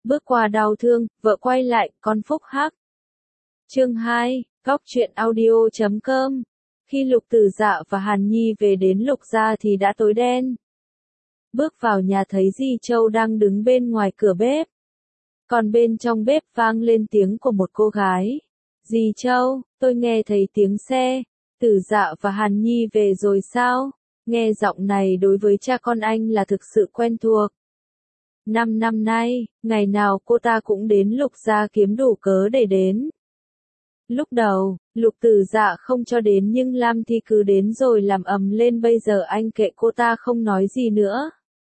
Bước qua đau thương, vợ quay lại, con phúc hắc. Chương 2, Góc truyện audio.com. Khi Lục Tử Dạ và Hàn Nhi về đến Lục gia thì đã tối đen. Bước vào nhà thấy Di Châu đang đứng bên ngoài cửa bếp. Còn bên trong bếp vang lên tiếng của một cô gái. Di Châu, tôi nghe thấy tiếng xe. Tử Dạ và Hàn Nhi về rồi sao? Nghe giọng này đối với cha con anh là thực sự quen thuộc. 5 năm nay, ngày nào cô ta cũng đến Lục gia kiếm đủ cớ để đến. Lúc đầu, Lục Tử Dạ không cho đến nhưng Lam Thi cứ đến rồi làm ầm lên, bây giờ anh kệ cô ta không nói gì nữa.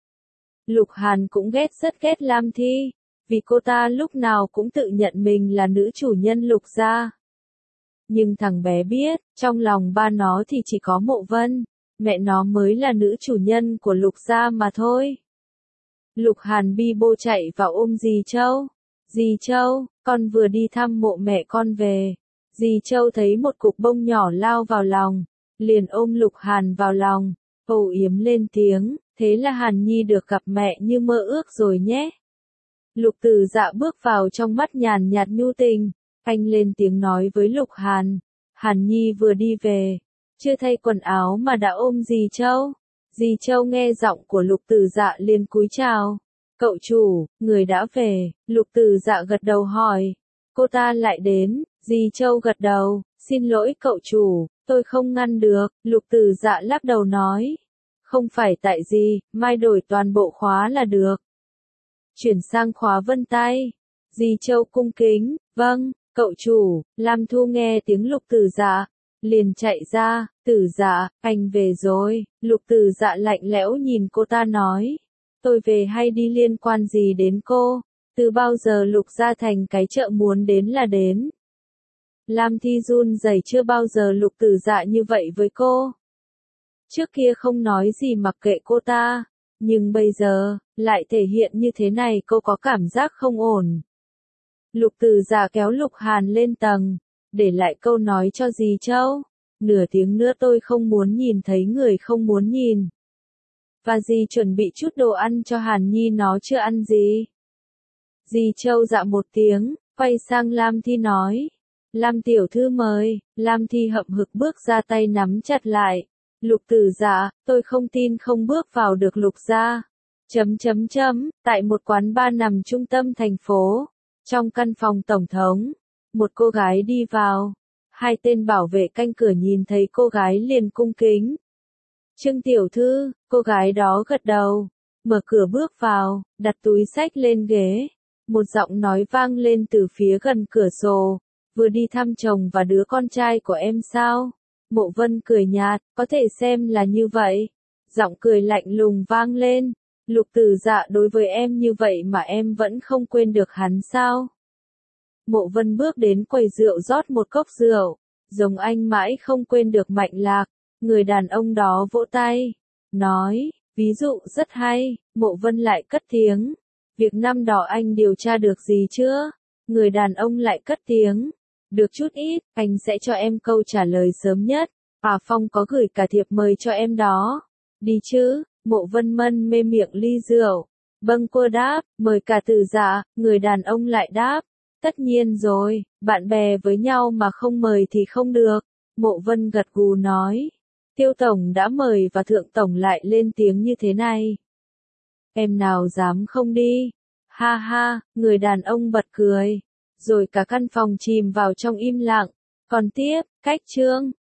Lục Hàn cũng rất ghét Lam Thi, vì cô ta lúc nào cũng tự nhận mình là nữ chủ nhân Lục gia. Nhưng thằng bé biết, trong lòng ba nó thì chỉ có Mộ Vân, mẹ nó mới là nữ chủ nhân của Lục gia mà thôi. Lục Hàn bi bô chạy vào ôm Di Châu. Di Châu, con vừa đi thăm mộ mẹ con về. Di Châu thấy một cục bông nhỏ lao vào lòng, liền ôm Lục Hàn vào lòng, âu yếm lên tiếng, thế là Hàn Nhi được gặp mẹ như mơ ước rồi nhé. Lục Tử Dạ bước vào trong mắt nhàn nhạt nhu tình, anh lên tiếng nói với Lục Hàn. Hàn Nhi vừa đi về, chưa thay quần áo mà đã ôm Di Châu. Di Châu nghe giọng của Lục Tử Dạ liền cúi chào. Cậu chủ, người đã về. Lục Tử Dạ gật đầu hỏi. Cô ta lại đến. Di Châu gật đầu. Xin lỗi cậu chủ, tôi không ngăn được. Lục Tử Dạ lắc đầu nói. Không phải tại gì, mai đổi toàn bộ khóa là được. Chuyển sang khóa vân tay. Di Châu cung kính. Vâng, cậu chủ. Lam Thu nghe tiếng Lục Tử Dạ, liền chạy ra. Tử Dạ, anh về rồi. Lục Tử Dạ lạnh lẽo nhìn cô ta nói. Tôi về hay đi liên quan gì đến cô? Từ bao giờ Lục gia thành cái chợ muốn đến là đến? Lam Thi run rẩy, chưa bao giờ Lục Tử Dạ như vậy với cô. Trước kia không nói gì mặc kệ cô ta, nhưng bây giờ, lại thể hiện như thế này, cô có cảm giác không ổn. Lục Tử Dạ kéo Lục Hàn lên tầng, để lại câu nói cho Di Châu. Nửa tiếng nữa tôi không muốn nhìn thấy người không muốn nhìn. Và dì chuẩn bị chút đồ ăn cho Hàn Nhi, nó chưa ăn gì. Di Châu dạ một tiếng, quay sang Lam Thi nói. Lam tiểu thư mời. Lam Thi hậm hực bước ra, tay nắm chặt lại. Lục Tử Dạ, tôi không tin không bước vào được Lục gia. Tại một quán bar nằm trung tâm thành phố. Trong căn phòng tổng thống, một cô gái đi vào. Hai tên bảo vệ canh cửa nhìn thấy cô gái liền cung kính. Trương tiểu thư, cô gái đó gật đầu, mở cửa bước vào, đặt túi xách lên ghế. Một giọng nói vang lên từ phía gần cửa sổ, vừa đi thăm chồng và đứa con trai của em sao? Mộ Vân cười nhạt, có thể xem là như vậy. Giọng cười lạnh lùng vang lên, Lục Tử Dạ đối với em như vậy mà em vẫn không quên được hắn sao? Mộ Vân bước đến quầy rượu rót một cốc rượu, giống anh mãi không quên được Mạnh Lạc. Người đàn ông đó vỗ tay, nói, ví dụ rất hay. Mộ Vân lại cất tiếng, việc năm đó anh điều tra được gì chưa? Người đàn ông lại cất tiếng, được chút ít, anh sẽ cho em câu trả lời sớm nhất. Phong có gửi cả thiệp mời cho em đó. Đi chứ? Mộ Vân mân mê miệng ly rượu. Bâng quơ đáp, mời cả Tử Dạ. Người đàn ông lại đáp, tất nhiên rồi, bạn bè với nhau mà không mời thì không được. Mộ Vân gật gù nói. Tiêu tổng đã mời và thượng tổng lại lên tiếng như thế này. Em nào dám không đi? Ha ha, người đàn ông bật cười. Rồi cả căn phòng chìm vào trong im lặng. Còn tiếp, cách chương.